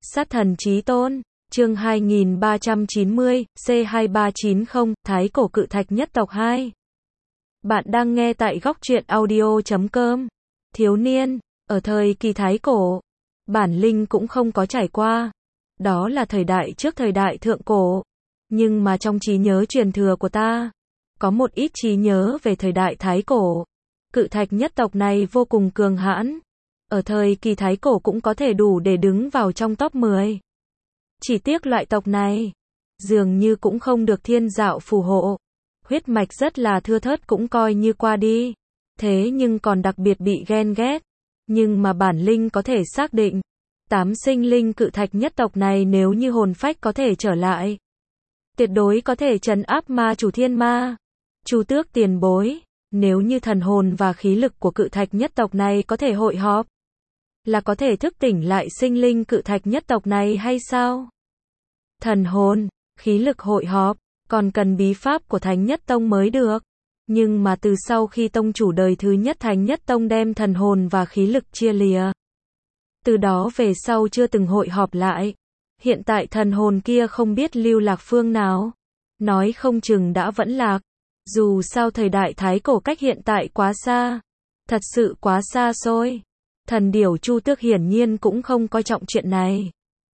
Sát thần chí tôn, chương 2390, C2390, Thái cổ cự thạch nhất tộc 2. Bạn đang nghe tại góc truyện audio.com. Thiếu niên, ở thời kỳ Thái cổ, bản linh cũng không có trải qua. Đó là thời đại trước thời đại thượng cổ. Nhưng mà trong trí nhớ truyền thừa của ta, có một ít trí nhớ về thời đại Thái cổ. Cự thạch nhất tộc này vô cùng cường hãn. Ở thời kỳ Thái cổ cũng có thể đủ để đứng vào trong top 10. Chỉ tiếc loại tộc này, dường như cũng không được thiên đạo phù hộ. Huyết mạch rất là thưa thớt cũng coi như qua đi. Thế nhưng còn đặc biệt bị ghen ghét. Nhưng mà bản linh có thể xác định, 8 sinh linh cự thạch nhất tộc này nếu như hồn phách có thể trở lại, tuyệt đối có thể trấn áp ma chủ thiên ma. Chu Tước tiền bối, nếu như thần hồn và khí lực của cự thạch nhất tộc này có thể hội họp, là có thể thức tỉnh lại sinh linh cự thạch nhất tộc này hay sao? Thần hồn, khí lực hội họp, còn cần bí pháp của Thánh Nhất Tông mới được. Nhưng mà từ sau khi tông chủ đời thứ nhất Thánh Nhất Tông đem thần hồn và khí lực chia lìa, từ đó về sau chưa từng hội họp lại. Hiện tại thần hồn kia không biết lưu lạc phương nào. Nói không chừng đã vẫn lạc. Dù sao thời đại Thái cổ cách hiện tại quá xa. Thật sự quá xa xôi. Thần điểu Chu Tước hiển nhiên cũng không coi trọng chuyện này.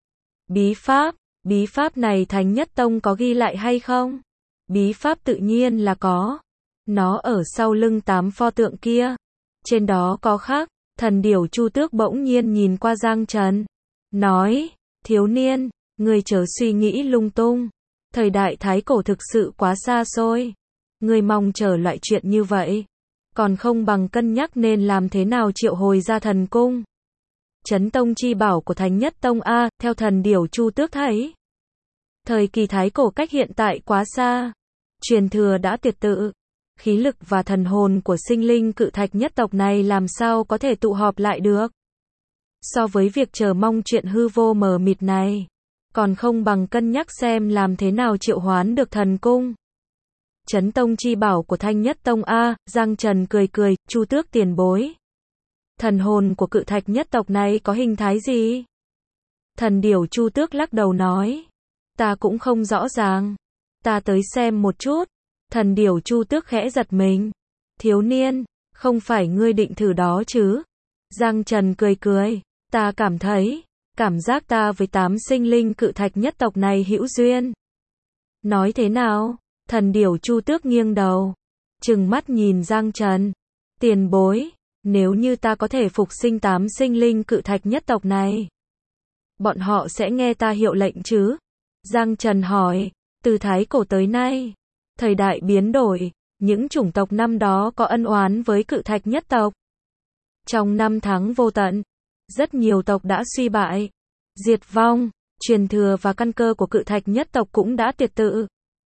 Bí pháp này Thánh Nhất Tông có ghi lại hay không? Bí pháp tự nhiên là có. Nó ở sau lưng 8 pho tượng kia. Trên đó có khắc. Thần điểu Chu Tước bỗng nhiên nhìn qua Giang Trần. Nói, thiếu niên, ngươi chớ suy nghĩ lung tung. Thời đại Thái cổ thực sự quá xa xôi. Ngươi mong chờ loại chuyện như vậy, còn không bằng cân nhắc nên làm thế nào triệu hồi ra thần cung. Chấn tông chi bảo của Thánh Nhất Tông A, theo thần điểu Chu Tước thấy. Thời kỳ Thái cổ cách hiện tại quá xa. Truyền thừa đã tuyệt tự. Khí lực và thần hồn của sinh linh cự thạch nhất tộc này làm sao có thể tụ họp lại được. So với việc chờ mong chuyện hư vô mờ mịt này, còn không bằng cân nhắc xem làm thế nào triệu hoán được thần cung. Chấn tông chi bảo của Thánh Nhất Tông A, Giang Trần cười cười, Chu Tước tiền bối. Thần hồn của cự thạch nhất tộc này có hình thái gì? Thần điểu Chu Tước lắc đầu nói. Ta cũng không rõ ràng. Ta tới xem một chút. Thần điểu Chu Tước khẽ giật mình. Thiếu niên, không phải ngươi định thử đó chứ? Giang Trần cười cười. Ta cảm thấy, cảm giác ta với 8 sinh linh cự thạch nhất tộc này hữu duyên. Nói thế nào? Thần điểu Chu Tước nghiêng đầu, trừng mắt nhìn Giang Trần. Tiền bối, nếu như ta có thể phục sinh 8 sinh linh cự thạch nhất tộc này, bọn họ sẽ nghe ta hiệu lệnh chứ? Giang Trần hỏi, từ Thái cổ tới nay, thời đại biến đổi, những chủng tộc năm đó có ân oán với cự thạch nhất tộc. Trong năm tháng vô tận, rất nhiều tộc đã suy bại, diệt vong, truyền thừa và căn cơ của cự thạch nhất tộc cũng đã tuyệt tự.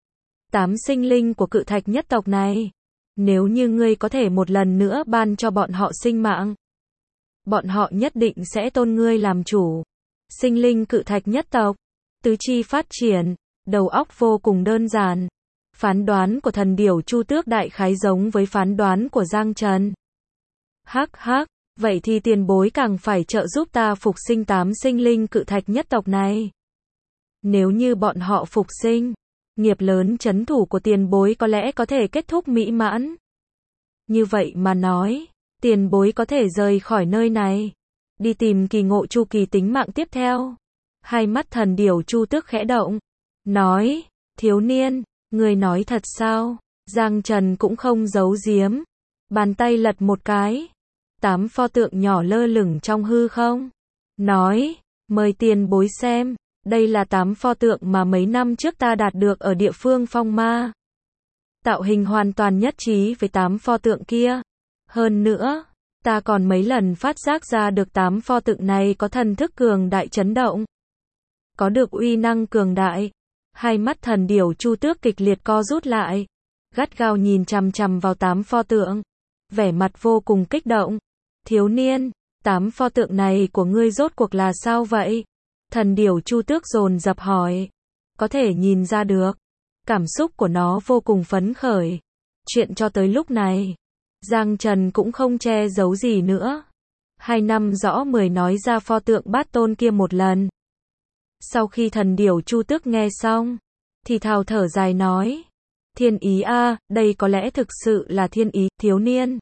8 sinh linh của cự thạch nhất tộc này, nếu như ngươi có thể một lần nữa ban cho bọn họ sinh mạng, bọn họ nhất định sẽ tôn ngươi làm chủ. Sinh linh cự thạch nhất tộc, tứ chi phát triển, đầu óc vô cùng đơn giản. Phán đoán của thần điểu Chu Tước đại khái giống với phán đoán của Giang Trần. Hắc hắc, vậy thì tiền bối càng phải trợ giúp ta phục sinh 8 sinh linh cự thạch nhất tộc này. Nếu như bọn họ phục sinh, nghiệp lớn trấn thủ của tiền bối có lẽ có thể kết thúc mỹ mãn. Như vậy mà nói, tiền bối có thể rời khỏi nơi này, đi tìm kỳ ngộ chu kỳ tính mạng tiếp theo. Hai mắt thần điểu Chu Tước khẽ động, nói, thiếu niên, người nói thật sao? Giang Trần cũng không giấu giếm, bàn tay lật một cái, 8 pho tượng nhỏ lơ lửng trong hư không, nói, mời tiền bối xem. Đây là 8 pho tượng mà mấy năm trước ta đạt được ở địa phương phong ma. Tạo hình hoàn toàn nhất trí với 8 pho tượng kia. Hơn nữa, ta còn mấy lần phát giác ra được 8 pho tượng này có thần thức cường đại chấn động. Có được uy năng cường đại. Hai mắt thần điểu Chu Tước kịch liệt co rút lại. Gắt gao nhìn chằm chằm vào 8 pho tượng. Vẻ mặt vô cùng kích động. Thiếu niên, 8 pho tượng này của ngươi rốt cuộc là sao vậy? Thần điểu Chu Tước dồn dập hỏi. Có thể nhìn ra được, cảm xúc của nó vô cùng phấn khởi. Chuyện cho tới lúc này, Giang Trần cũng không che giấu gì nữa. 2 năm rõ 10 nói ra pho tượng bát tôn kia một lần. Sau khi thần điểu Chu Tước nghe xong, thì thào thở dài nói, thiên ý a, đây có lẽ thực sự là thiên ý, thiếu niên.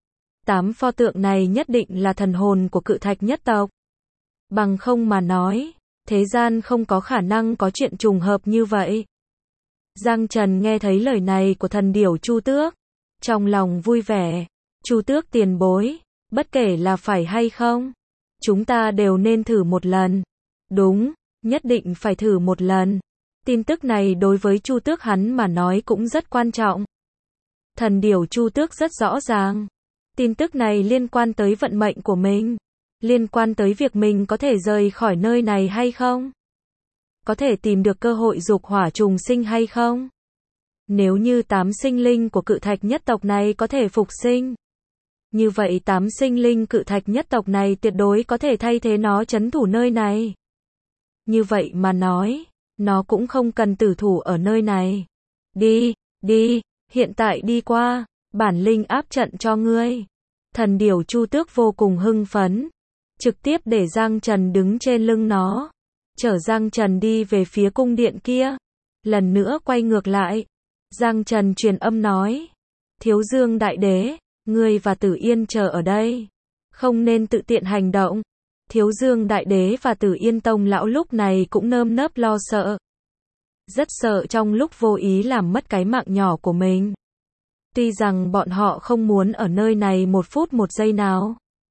8 pho tượng này nhất định là thần hồn của Cự Thạch nhất tộc. Bằng không mà nói, thế gian không có khả năng có chuyện trùng hợp như vậy. Giang Trần nghe thấy lời này của thần điểu Chu Tước, trong lòng vui vẻ. Chu Tước tiền bối, bất kể là phải hay không, chúng ta đều nên thử một lần. Đúng, nhất định phải thử một lần. Tin tức này đối với Chu Tước hắn mà nói cũng rất quan trọng. Thần điểu Chu Tước rất rõ ràng. Tin tức này liên quan tới vận mệnh của mình. Liên quan tới việc mình có thể rời khỏi nơi này hay không. Có thể tìm được cơ hội dục hỏa trùng sinh hay không. Nếu như 8 sinh linh của Cự Thạch nhất tộc này có thể phục sinh, như vậy 8 sinh linh Cự Thạch nhất tộc này tuyệt đối có thể thay thế nó trấn thủ nơi này. Như vậy mà nói, nó cũng không cần tử thủ ở nơi này. Đi, đi, hiện tại đi qua, bản linh áp trận cho ngươi. Thần điểu Chu Tước vô cùng hưng phấn, trực tiếp để Giang Trần đứng trên lưng nó, chở Giang Trần đi về phía cung điện kia. Lần nữa quay ngược lại, Giang Trần truyền âm nói, Thiếu Dương Đại Đế, ngươi và Tử Yên chờ ở đây, không nên tự tiện hành động. Thiếu Dương Đại Đế và Tử Yên Tông lão lúc này cũng nơm nớp lo sợ. Rất sợ trong lúc vô ý làm mất cái mạng nhỏ của mình. Tuy rằng bọn họ không muốn ở nơi này một phút một giây nào.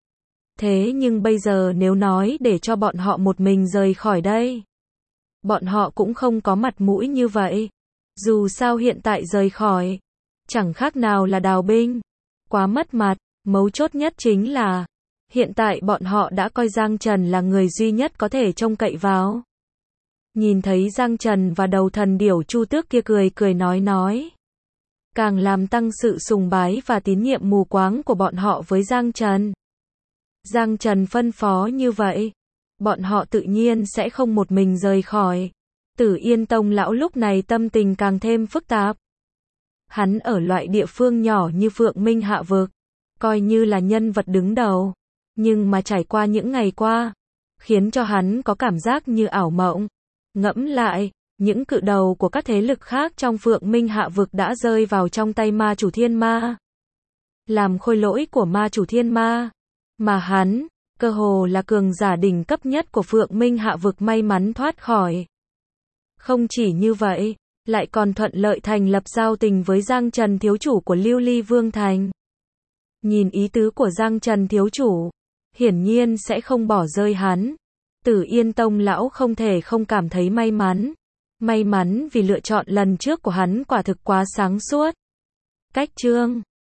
Thế nhưng bây giờ nếu nói để cho bọn họ một mình rời khỏi đây, bọn họ cũng không có mặt mũi như vậy. Dù sao hiện tại rời khỏi, chẳng khác nào là đào binh. Quá mất mặt, mấu chốt nhất chính là, hiện tại bọn họ đã coi Giang Trần là người duy nhất có thể trông cậy vào. Nhìn thấy Giang Trần và đầu thần điểu Chu Tước kia cười cười nói. Càng làm tăng sự sùng bái và tín nhiệm mù quáng của bọn họ với Giang Trần. Giang Trần phân phó như vậy, bọn họ tự nhiên sẽ không một mình rời khỏi. Tử Yên Tông lão lúc này tâm tình càng thêm phức tạp. Hắn ở loại địa phương nhỏ như Phượng Minh Hạ Vực, coi như là nhân vật đứng đầu, nhưng mà trải qua những ngày qua, khiến cho hắn có cảm giác như ảo mộng. Ngẫm lại, những cự đầu của các thế lực khác trong Phượng Minh Hạ Vực đã rơi vào trong tay ma chủ thiên ma, làm khôi lỗi của ma chủ thiên ma, mà hắn, cơ hồ là cường giả đỉnh cấp nhất của Phượng Minh Hạ Vực may mắn thoát khỏi. Không chỉ như vậy, lại còn thuận lợi thành lập giao tình với Giang Trần thiếu chủ của Lưu Ly Vương Thành. Nhìn ý tứ của Giang Trần thiếu chủ, hiển nhiên sẽ không bỏ rơi hắn. Tử Yên Tông lão không thể không cảm thấy may mắn. May mắn vì lựa chọn lần trước của hắn quả thực quá sáng suốt. Cách chương